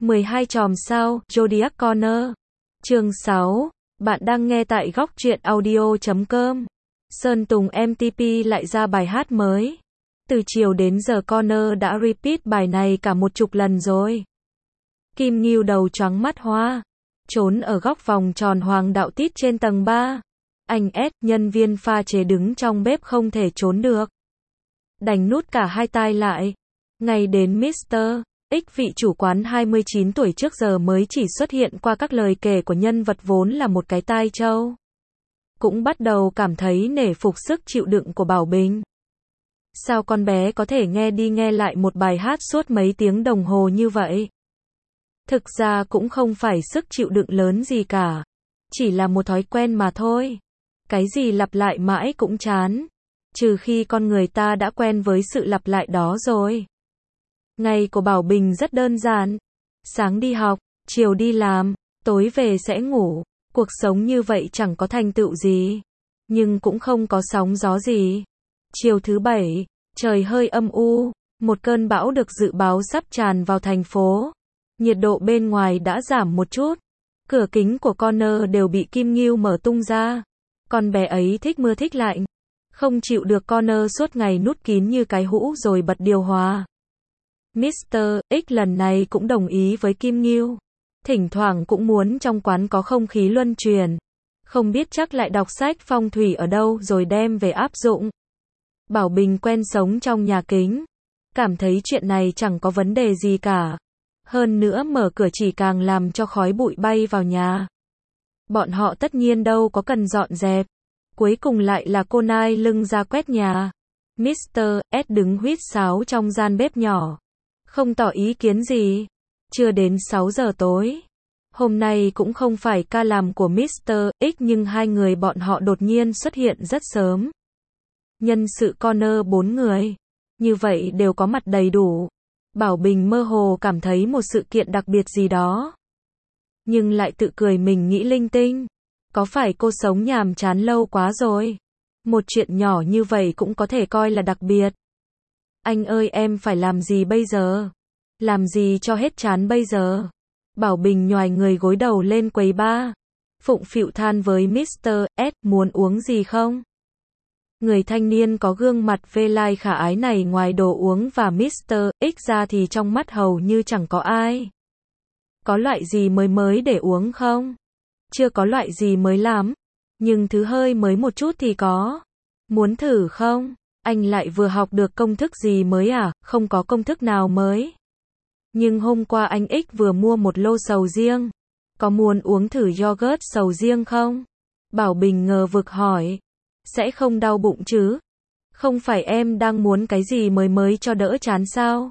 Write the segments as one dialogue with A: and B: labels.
A: 12 chòm sao, Zodiac Corner. Chương 6. Bạn đang nghe tại góc truyện audio.com. Sơn Tùng MTP lại ra bài hát mới. Từ chiều đến giờ Corner đã repeat bài này cả 10 lần rồi. Kim Ngưu đầu choáng mắt hoa. Trốn ở góc vòng tròn Hoàng Đạo Tít trên tầng 3. Anh S, nhân viên pha chế đứng trong bếp không thể trốn được. Đành nút cả hai tai lại. Ngay đến Mr. X, vị chủ quán 29 tuổi trước giờ mới chỉ xuất hiện qua các lời kể của nhân vật vốn là một cái tai trâu. Cũng bắt đầu cảm thấy nể phục sức chịu đựng của Bảo Bình. Sao con bé có thể nghe đi nghe lại một bài hát suốt mấy tiếng đồng hồ như vậy? Thực ra cũng không phải sức chịu đựng lớn gì cả. Chỉ là một thói quen mà thôi. Cái gì lặp lại mãi cũng chán. Trừ khi con người ta đã quen với sự lặp lại đó rồi. Ngày của Bảo Bình rất đơn giản. Sáng đi học, chiều đi làm, tối về sẽ ngủ. Cuộc sống như vậy chẳng có thành tựu gì. Nhưng cũng không có sóng gió gì. Chiều thứ Bảy, trời hơi âm u. Một cơn bão được dự báo sắp tràn vào thành phố. Nhiệt độ bên ngoài đã giảm một chút. Cửa kính của Corner đều bị Kim Ngưu mở tung ra. Con bé ấy thích mưa thích lạnh. Không chịu được Corner suốt ngày nút kín như cái hũ rồi bật điều hòa. Mr. X lần này cũng đồng ý với Kim Ngưu. Thỉnh thoảng cũng muốn trong quán có không khí luân truyền. Không biết chắc lại đọc sách phong thủy ở đâu rồi đem về áp dụng. Bảo Bình quen sống trong nhà kính. Cảm thấy chuyện này chẳng có vấn đề gì cả. Hơn nữa mở cửa chỉ càng làm cho khói bụi bay vào nhà. Bọn họ tất nhiên đâu có cần dọn dẹp. Cuối cùng lại là cô nai lưng ra quét nhà. Mr. S đứng huýt sáo trong gian bếp nhỏ. Không tỏ ý kiến gì. Chưa đến 6 giờ tối. Hôm nay cũng không phải ca làm của Mr. X nhưng hai người bọn họ đột nhiên xuất hiện rất sớm. Nhân sự Corner 4 người. Như vậy đều có mặt đầy đủ. Bảo Bình mơ hồ cảm thấy một sự kiện đặc biệt gì đó. Nhưng lại tự cười mình nghĩ linh tinh. Có phải cô sống nhàm chán lâu quá rồi? Một chuyện nhỏ như vậy cũng có thể coi là đặc biệt. Anh ơi em phải làm gì bây giờ? Làm gì cho hết chán bây giờ? Bảo Bình nhoài người gối đầu lên quầy bar. Phụng phịu than với Mr. S, muốn uống gì không? Người thanh niên có gương mặt vê lai khả ái này ngoài đồ uống và Mr. X ra thì trong mắt hầu như chẳng có ai. Có loại gì mới để uống không? Chưa có loại gì mới lắm. Nhưng thứ hơi mới một chút thì có. Muốn thử không? Anh lại vừa học được công thức gì mới à? Không có công thức nào mới. Nhưng hôm qua anh X vừa mua một lô sầu riêng. Có muốn uống thử yogurt sầu riêng không? Bảo Bình ngờ vực hỏi. Sẽ không đau bụng chứ? Không phải em đang muốn cái gì mới cho đỡ chán sao?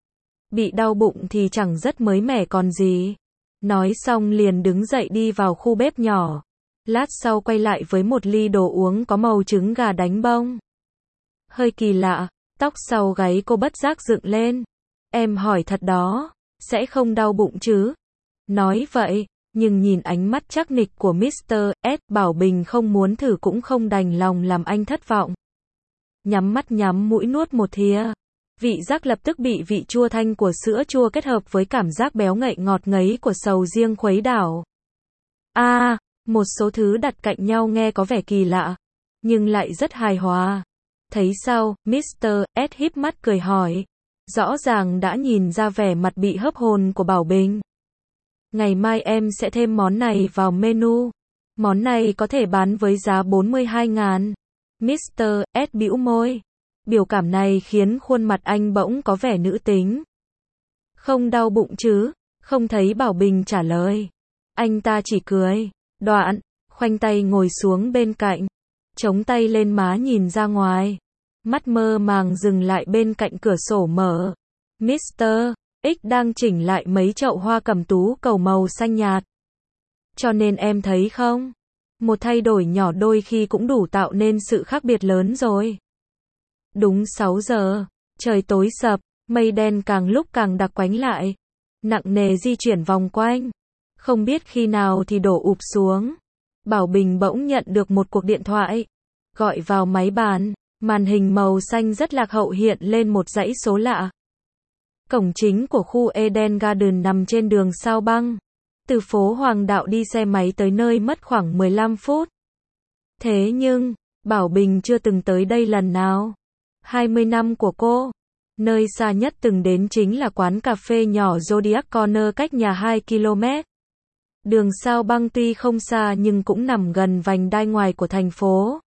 A: Bị đau bụng thì chẳng rất mới mẻ còn gì. Nói xong liền đứng dậy đi vào khu bếp nhỏ. Lát sau quay lại với một ly đồ uống có màu trứng gà đánh bông. Hơi kỳ lạ, tóc sau gáy cô bất giác dựng lên. Em hỏi thật đó, sẽ không đau bụng chứ? Nói vậy, nhưng nhìn ánh mắt chắc nịch của Mr. S, Bảo Bình không muốn thử cũng không đành lòng làm anh thất vọng. Nhắm mắt nhắm mũi nuốt một thìa. Vị giác lập tức bị vị chua thanh của sữa chua kết hợp với cảm giác béo ngậy ngọt ngấy của sầu riêng khuấy đảo. Một số thứ đặt cạnh nhau nghe có vẻ kỳ lạ, nhưng lại rất hài hòa. Thấy sao, Mr. S híp mắt cười hỏi. Rõ ràng đã nhìn ra vẻ mặt bị hớp hồn của Bảo Bình. Ngày mai em sẽ thêm món này vào menu. Món này có thể bán với giá 42.000. Mr. S bĩu môi. Biểu cảm này khiến khuôn mặt anh bỗng có vẻ nữ tính. Không đau bụng chứ? Không thấy Bảo Bình trả lời. Anh ta chỉ cười. Đoạn, khoanh tay ngồi xuống bên cạnh. Chống tay lên má nhìn ra ngoài. Mắt mơ màng dừng lại bên cạnh cửa sổ mở. Mr. X đang chỉnh lại mấy chậu hoa cẩm tú cầu màu xanh nhạt. Cho nên em thấy không? Một thay đổi nhỏ đôi khi cũng đủ tạo nên sự khác biệt lớn rồi. Đúng 6 giờ, trời tối sập, mây đen càng lúc càng đặc quánh lại. Nặng nề di chuyển vòng quanh. Không biết khi nào thì đổ ụp xuống. Bảo Bình bỗng nhận được một cuộc điện thoại. Gọi vào máy bàn, màn hình màu xanh rất lạc hậu hiện lên một dãy số lạ. Cổng chính của khu Eden Garden nằm trên đường Sao Băng. Từ phố Hoàng Đạo đi xe máy tới nơi mất khoảng 15 phút. Thế nhưng, Bảo Bình chưa từng tới đây lần nào. 20 năm của cô, nơi xa nhất từng đến chính là quán cà phê nhỏ Zodiac Corner cách nhà 2 km. Đường Sao Băng tuy không xa nhưng cũng nằm gần vành đai ngoài của thành phố.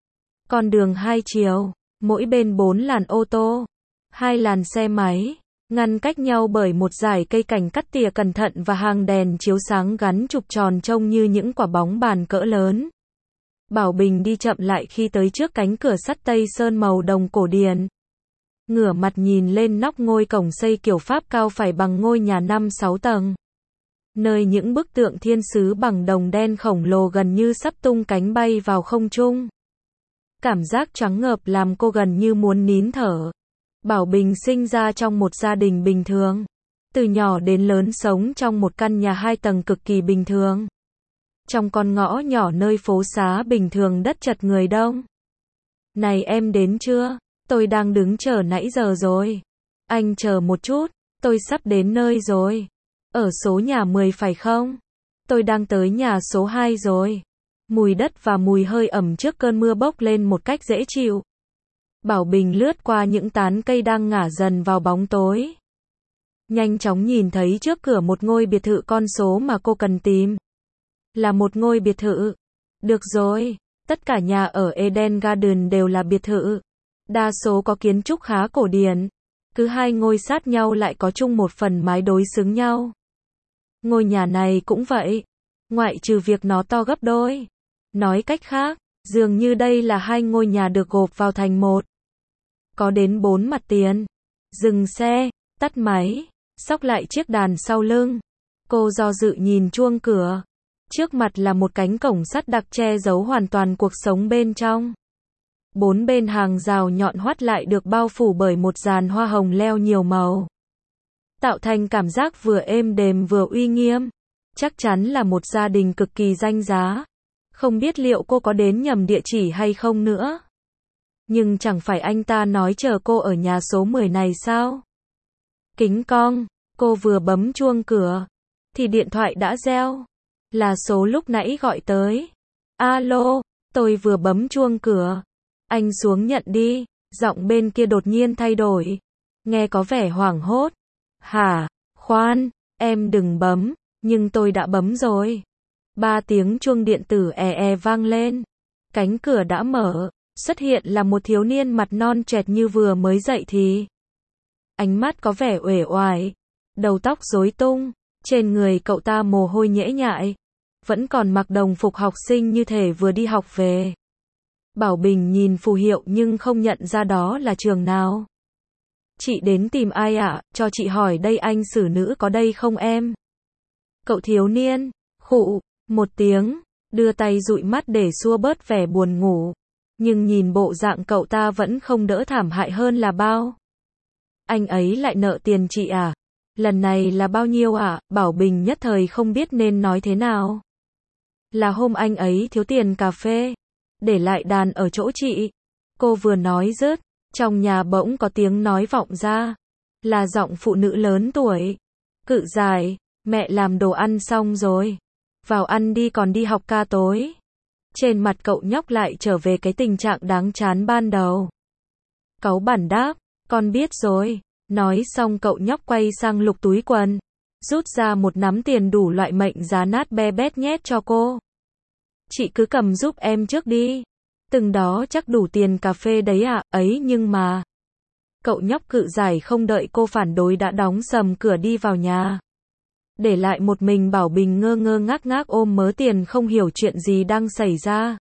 A: Con đường hai chiều, mỗi bên 4 làn ô tô, 2 làn xe máy, ngăn cách nhau bởi một dải cây cảnh cắt tỉa cẩn thận và hàng đèn chiếu sáng gắn trục tròn trông như những quả bóng bàn cỡ lớn. Bảo Bình đi chậm lại khi tới trước cánh cửa sắt Tây Sơn màu đồng cổ điển. Ngửa mặt nhìn lên nóc ngôi cổng xây kiểu Pháp cao phải bằng ngôi nhà 5-6 tầng. Nơi những bức tượng thiên sứ bằng đồng đen khổng lồ gần như sắp tung cánh bay vào không trung. Cảm giác choáng ngợp làm cô gần như muốn nín thở. Bảo Bình sinh ra trong một gia đình bình thường. Từ nhỏ đến lớn sống trong một căn nhà 2 tầng cực kỳ bình thường. Trong con ngõ nhỏ nơi phố xá bình thường đất chật người đông. Này em đến chưa? Tôi đang đứng chờ nãy giờ rồi. Anh chờ một chút, tôi sắp đến nơi rồi. Ở số nhà 10 phải không? Tôi đang tới nhà số 2 rồi. Mùi đất và mùi hơi ẩm trước cơn mưa bốc lên một cách dễ chịu. Bảo Bình lướt qua những tán cây đang ngả dần vào bóng tối. Nhanh chóng nhìn thấy trước cửa một ngôi biệt thự con số mà cô cần tìm. Là một ngôi biệt thự. Được rồi, tất cả nhà ở Eden Garden đều là biệt thự. Đa số có kiến trúc khá cổ điển. Cứ 2 ngôi sát nhau lại có chung một phần mái đối xứng nhau. Ngôi nhà này cũng vậy. Ngoại trừ việc nó to gấp đôi. Nói cách khác, dường như đây là 2 ngôi nhà được gộp vào thành một. Có đến 4 mặt tiền. Dừng xe, tắt máy, xốc lại chiếc đàn sau lưng. Cô do dự nhìn chuông cửa. Trước mặt là một cánh cổng sắt đặc che giấu hoàn toàn cuộc sống bên trong. 4 bên hàng rào nhọn hoắt lại được bao phủ bởi một dàn hoa hồng leo nhiều màu. Tạo thành cảm giác vừa êm đềm vừa uy nghiêm. Chắc chắn là một gia đình cực kỳ danh giá. Không biết liệu cô có đến nhầm địa chỉ hay không nữa. Nhưng chẳng phải anh ta nói chờ cô ở nhà số 10 này sao? Kính cong, cô vừa bấm chuông cửa, thì điện thoại đã reo. Là số lúc nãy gọi tới. Alo, tôi vừa bấm chuông cửa. Anh xuống nhận đi. Giọng bên kia đột nhiên thay đổi. Nghe có vẻ hoảng hốt. Hả? Khoan, em đừng bấm. Nhưng tôi đã bấm rồi. 3 tiếng chuông điện tử vang lên. Cánh cửa đã mở. Xuất hiện là một thiếu niên mặt non trẻ như vừa mới dậy thì. Ánh mắt có vẻ uể oải. Đầu tóc rối tung. Trên người cậu ta mồ hôi nhễ nhại. Vẫn còn mặc đồng phục học sinh như thể vừa đi học về. Bảo Bình nhìn phù hiệu nhưng không nhận ra đó là trường nào. Chị đến tìm ai ạ? Cho chị hỏi đây anh xử nữ có đây không em? Cậu thiếu niên, khụ, một tiếng, đưa tay dụi mắt để xua bớt vẻ buồn ngủ. Nhưng nhìn bộ dạng cậu ta vẫn không đỡ thảm hại hơn là bao. Anh ấy lại nợ tiền chị à? Lần này là bao nhiêu ạ? Bảo Bình nhất thời không biết nên nói thế nào. Là hôm anh ấy thiếu tiền cà phê. Để lại đàn ở chỗ chị. Cô vừa nói dứt. Trong nhà bỗng có tiếng nói vọng ra. Là giọng phụ nữ lớn tuổi. Cự dài, mẹ làm đồ ăn xong rồi. Vào ăn đi còn đi học ca tối. Trên mặt cậu nhóc lại trở về cái tình trạng đáng chán ban đầu. Cáu bẳn đáp, con biết rồi. Nói xong cậu nhóc quay sang lục túi quần. Rút ra một nắm tiền đủ loại mệnh giá nát be bét nhét cho cô. Chị cứ cầm giúp em trước đi. Từng đó chắc đủ tiền cà phê đấy ạ, ấy nhưng mà. Cậu nhóc cự giải không đợi cô phản đối đã đóng sầm cửa đi vào nhà. Để lại một mình Bảo Bình ngơ ngơ ngác ngác ôm mớ tiền không hiểu chuyện gì đang xảy ra.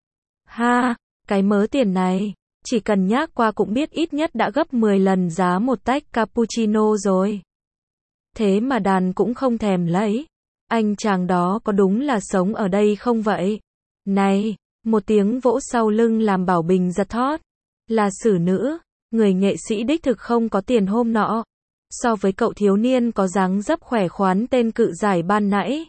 A: Ha, cái mớ tiền này, chỉ cần nhắc qua cũng biết ít nhất đã gấp 10 lần giá một tách cappuccino rồi. Thế mà đàn cũng không thèm lấy. Anh chàng đó có đúng là sống ở đây không vậy? Này, một tiếng vỗ sau lưng làm Bảo Bình giật thót. Là xử nữ, người nghệ sĩ đích thực không có tiền hôm nọ. So với cậu thiếu niên có dáng dấp khỏe khoắn tên cự giải ban nãy.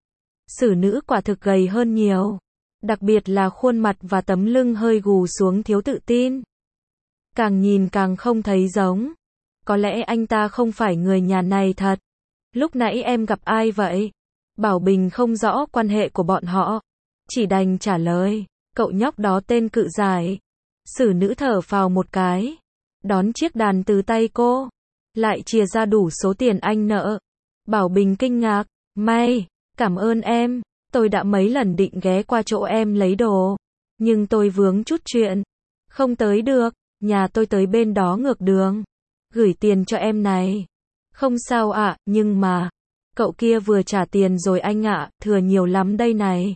A: Xử nữ quả thực gầy hơn nhiều. Đặc biệt là khuôn mặt và tấm lưng hơi gù xuống thiếu tự tin. Càng nhìn càng không thấy giống. có lẽ anh ta không phải người nhà này thật. Lúc nãy em gặp ai vậy? Bảo Bình không rõ quan hệ của bọn họ. Chỉ đành trả lời, cậu nhóc đó tên Cự Giải. Sử nữ thở phào một cái. Đón chiếc đàn từ tay cô. Lại chìa ra đủ số tiền anh nợ. Bảo Bình kinh ngạc, may, cảm ơn em. Tôi đã mấy lần định ghé qua chỗ em lấy đồ. Nhưng tôi vướng chút chuyện. Không tới được, nhà tôi tới bên đó ngược đường. Gửi tiền cho em này. Không sao ạ, nhưng mà, cậu kia vừa trả tiền rồi anh ạ, thừa nhiều lắm đây này.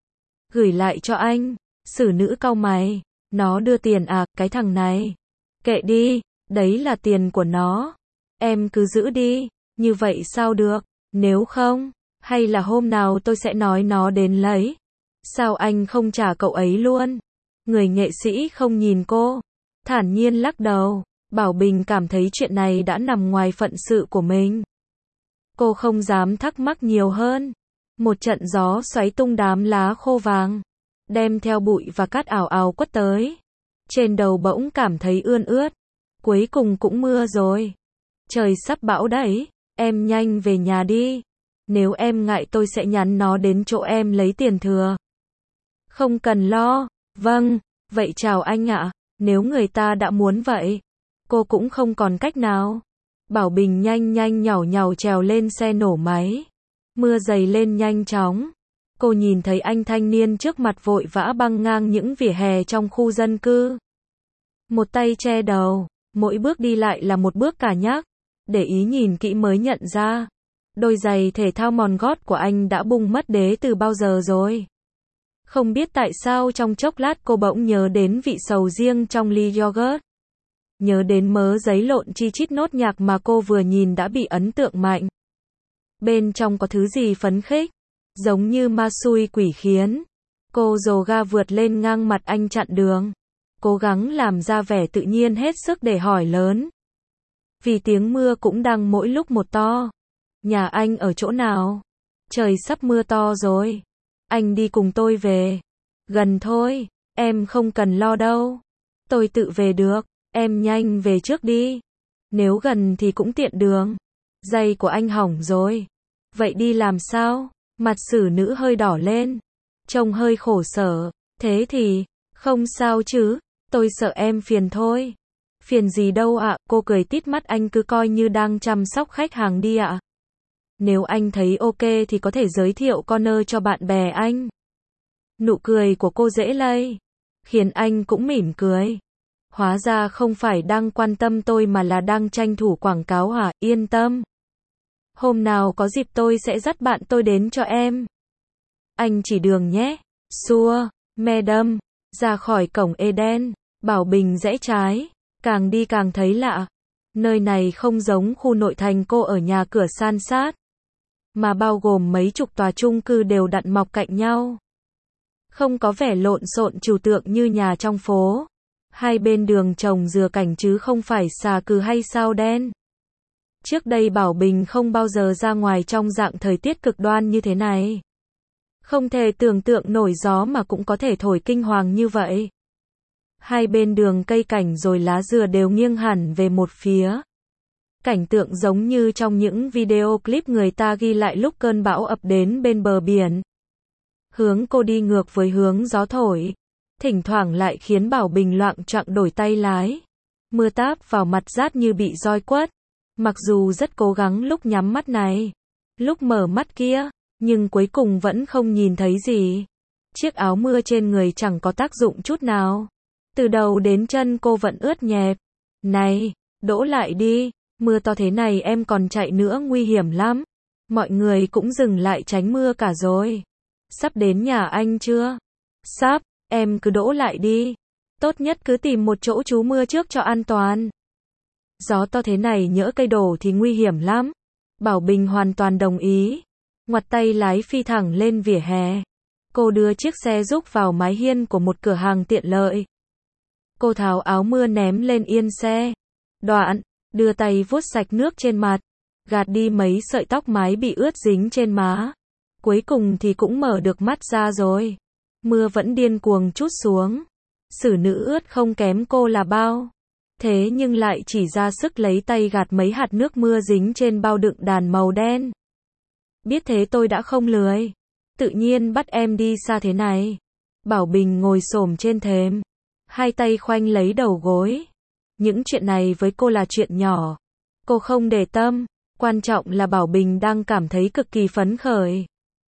A: Gửi lại cho anh. Sử nữ cau mày. Nó đưa tiền à, cái thằng này. Kệ đi, đấy là tiền của nó. Em cứ giữ đi. Như vậy sao được, nếu không, hay là hôm nào tôi sẽ nói nó đến lấy. Sao anh không trả cậu ấy luôn? Người nghệ sĩ không nhìn cô. Thản nhiên lắc đầu. Bảo Bình cảm thấy chuyện này đã nằm ngoài phận sự của mình. Cô không dám thắc mắc nhiều hơn. Một trận gió xoáy tung đám lá khô vàng, đem theo bụi và cát ảo ảo quất tới. Trên đầu bỗng cảm thấy ươn ướt. Cuối cùng cũng mưa rồi. Trời sắp bão đấy. Em nhanh về nhà đi. Nếu em ngại tôi sẽ nhắn nó đến chỗ em lấy tiền thừa. Không cần lo. Vâng, vậy chào anh ạ. Nếu người ta đã muốn vậy, cô cũng không còn cách nào. Bảo Bình nhanh nhanh nhảu nhảu trèo lên xe nổ máy. Mưa dày lên nhanh chóng. Cô nhìn thấy anh thanh niên trước mặt vội vã băng ngang những vỉa hè trong khu dân cư. Một tay che đầu, mỗi bước đi lại là một bước cả nhắc. Để ý nhìn kỹ mới nhận ra, đôi giày thể thao mòn gót của anh đã bung mất đế từ bao giờ rồi. Không biết tại sao trong chốc lát cô bỗng nhớ đến vị sầu riêng trong ly yogurt. Nhớ đến mớ giấy lộn chi chít nốt nhạc mà cô vừa nhìn đã bị ấn tượng mạnh. Bên trong có thứ gì phấn khích, giống như ma xui quỷ khiến. Cô dồ ga vượt lên ngang mặt anh chặn đường. Cố gắng làm ra vẻ tự nhiên hết sức để hỏi lớn. Vì tiếng mưa cũng đang mỗi lúc một to. Nhà anh ở chỗ nào? Trời sắp mưa to rồi. Anh đi cùng tôi về. Gần thôi, em không cần lo đâu. Tôi tự về được, em nhanh về trước đi. Nếu gần thì cũng tiện đường. Giày của anh hỏng rồi. Vậy đi làm sao? Mặt Sử nữ hơi đỏ lên. Trông hơi khổ sở. Thế thì, không sao chứ, tôi sợ em phiền thôi. Phiền gì đâu ạ, cô cười tít mắt, anh cứ coi như đang chăm sóc khách hàng đi ạ. Nếu anh thấy ok thì có thể giới thiệu corner cho bạn bè anh. Nụ cười của cô dễ lây, khiến anh cũng mỉm cười. Hóa ra không phải đang quan tâm tôi mà là đang tranh thủ quảng cáo hả, yên tâm. Hôm nào có dịp tôi sẽ dắt bạn tôi đến cho em. Anh chỉ đường nhé. Xua, Madam, ra khỏi cổng Eden, Bảo Bình rẽ trái. Càng đi càng thấy lạ. Nơi này không giống khu nội thành cô ở nhà cửa san sát, mà bao gồm mấy chục tòa chung cư đều đặn mọc cạnh nhau. Không có vẻ lộn xộn trừu tượng như nhà trong phố. Hai bên đường trồng dừa cảnh chứ không phải xà cừ hay sao đen. Trước đây Bảo Bình không bao giờ ra ngoài trong dạng thời tiết cực đoan như thế này. Không thể tưởng tượng nổi gió mà cũng có thể thổi kinh hoàng như vậy. Hai bên đường cây cảnh rồi lá dừa đều nghiêng hẳn về một phía. Cảnh tượng giống như trong những video clip người ta ghi lại lúc cơn bão ập đến bên bờ biển. Hướng cô đi ngược với hướng gió thổi. Thỉnh thoảng lại khiến Bảo Bình loạng choạng đổi tay lái. Mưa táp vào mặt rát như bị roi quất. Mặc dù rất cố gắng lúc nhắm mắt này, lúc mở mắt kia, nhưng cuối cùng vẫn không nhìn thấy gì. Chiếc áo mưa trên người chẳng có tác dụng chút nào. Từ đầu đến chân cô vẫn ướt nhẹp. Này, đỗ lại đi, mưa to thế này em còn chạy nữa nguy hiểm lắm. Mọi người cũng dừng lại tránh mưa cả rồi. Sắp đến nhà anh chưa? Sắp, em cứ đỗ lại đi. Tốt nhất cứ tìm một chỗ trú mưa trước cho an toàn. Gió to thế này nhỡ cây đổ thì nguy hiểm lắm. Bảo Bình hoàn toàn đồng ý. Ngoặt tay lái phi thẳng lên vỉa hè. Cô đưa chiếc xe rúc vào mái hiên của một cửa hàng tiện lợi. Cô tháo áo mưa ném lên yên xe. Đoạn, đưa tay vuốt sạch nước trên mặt. Gạt đi mấy sợi tóc mái bị ướt dính trên má. Cuối cùng thì cũng mở được mắt ra rồi. Mưa vẫn điên cuồng trút xuống. Sử nữ ướt không kém cô là bao. thế nhưng lại chỉ ra sức lấy tay gạt mấy hạt nước mưa dính trên bao đựng đàn màu đen. Biết thế tôi đã không lười. Tự nhiên bắt em đi xa thế này. Bảo Bình ngồi xổm trên thềm, hai tay khoanh lấy đầu gối. Những chuyện này với cô là chuyện nhỏ. Cô không để tâm, quan trọng là Bảo Bình đang cảm thấy cực kỳ phấn khởi.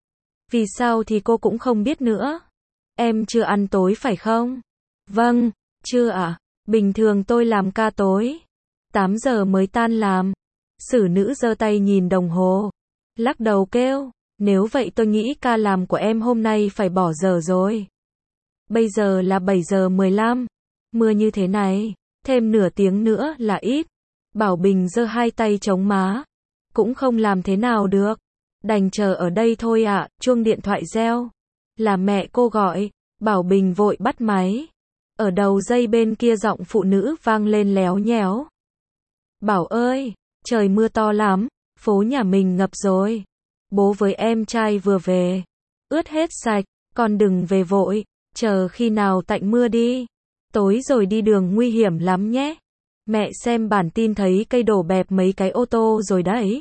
A: Vì sao thì cô cũng không biết nữa. Em chưa ăn tối phải không? Vâng, chưa ạ. Bình thường tôi làm ca tối. 8 giờ mới tan làm. Xử nữ giơ tay nhìn đồng hồ. Lắc đầu kêu, nếu vậy tôi nghĩ ca làm của em hôm nay phải bỏ giờ rồi. Bây giờ là 7 giờ 15. Mưa như thế này, thêm nửa tiếng nữa là ít. Bảo Bình giơ hai tay chống má. Cũng không làm thế nào được. Đành chờ ở đây thôi ạ. Chuông điện thoại reo. Là mẹ cô gọi. Bảo Bình vội bắt máy. Ở đầu dây bên kia giọng phụ nữ vang lên léo nhéo. Bảo ơi, trời mưa to lắm, phố nhà mình ngập rồi. Bố với em trai vừa về, ướt hết sạch, con đừng về vội, chờ khi nào tạnh mưa đi. Tối rồi đi đường nguy hiểm lắm nhé. Mẹ xem bản tin thấy cây đổ bẹp mấy cái ô tô rồi đấy.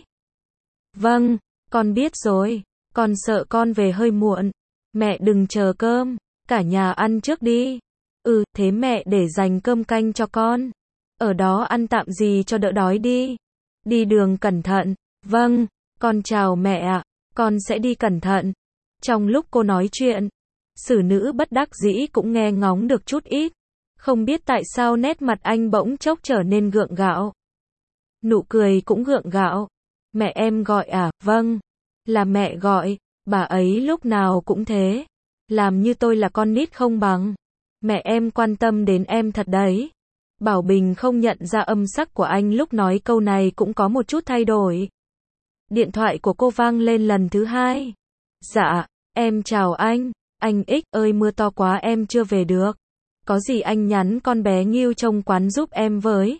A: Vâng, con biết rồi, con sợ con về hơi muộn. Mẹ đừng chờ cơm, cả nhà ăn trước đi. Thế mẹ để dành cơm canh cho con. Ở đó ăn tạm gì cho đỡ đói đi. Đi đường cẩn thận. Vâng, con chào mẹ ạ, con sẽ đi cẩn thận. Trong lúc cô nói chuyện, xử nữ bất đắc dĩ cũng nghe ngóng được chút ít. Không biết tại sao nét mặt anh bỗng chốc trở nên gượng gạo. Nụ cười cũng gượng gạo. Mẹ em gọi à? Vâng, là mẹ gọi, bà ấy lúc nào cũng thế. Làm như tôi là con nít không bằng. Mẹ em quan tâm đến em thật đấy. Bảo Bình không nhận ra âm sắc của anh lúc nói câu này cũng có một chút thay đổi. Điện thoại của cô vang lên lần thứ hai. Dạ, em chào anh X ơi mưa to quá em chưa về được. Có gì anh nhắn con bé Nghiêu trông quán giúp em với.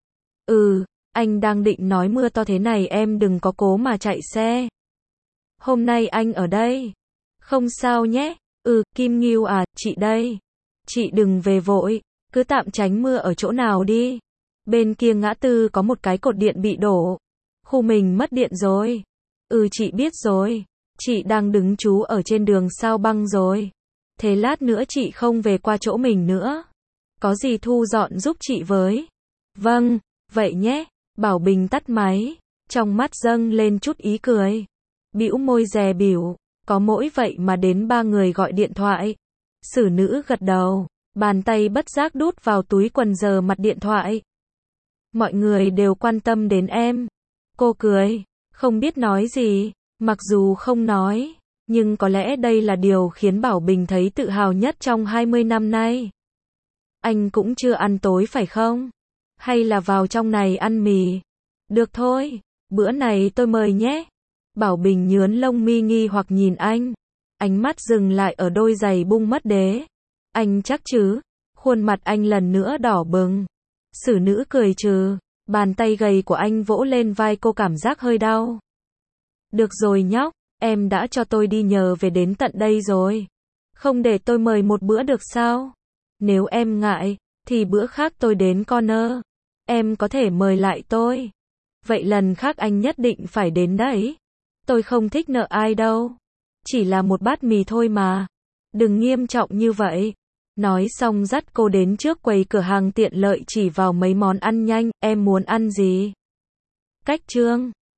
A: Anh đang định nói mưa to thế này em đừng có cố mà chạy xe. Hôm nay anh ở đây. Không sao nhé. Kim Nghiêu à, chị đây. Chị đừng về vội, cứ tạm tránh mưa ở chỗ nào đi. Bên kia ngã tư có một cái cột điện bị đổ. Khu mình mất điện rồi. Chị biết rồi. Chị đang đứng trú ở trên đường Sao Băng rồi. Thế lát nữa chị không về qua chỗ mình nữa. Có gì thu dọn giúp chị với. Vâng, vậy nhé. Bảo Bình tắt máy. Trong mắt dâng lên chút ý cười. Bĩu môi dè bỉu. Có mỗi vậy mà đến 3 người gọi điện thoại. Xử nữ gật đầu. Bàn tay bất giác đút vào túi quần giờ mặt điện thoại. Mọi người đều quan tâm đến em. Cô cười. Không biết nói gì. Mặc dù không nói. Nhưng có lẽ đây là điều khiến Bảo Bình thấy tự hào nhất trong 20 năm nay. Anh cũng chưa ăn tối phải không? Hay là vào trong này ăn mì? Được thôi. Bữa này tôi mời nhé. Bảo Bình nhướn lông mi nghi hoặc nhìn anh. Ánh mắt dừng lại ở đôi giày bung mất đế. Anh chắc chứ? Khuôn mặt anh lần nữa đỏ bừng. Xử nữ cười trừ. Bàn tay gầy của anh vỗ lên vai cô cảm giác hơi đau. Được rồi nhóc, em đã cho tôi đi nhờ về đến tận đây rồi. Không để tôi mời một bữa được sao? Nếu em ngại, thì bữa khác tôi đến Corner. Em có thể mời lại tôi. Vậy lần khác anh nhất định phải đến đấy. Tôi không thích nợ ai đâu. Chỉ là một bát mì thôi mà. Đừng nghiêm trọng như vậy. Nói xong dắt cô đến trước quầy cửa hàng tiện lợi chỉ vào mấy món ăn nhanh. Em muốn ăn gì? Cách trương.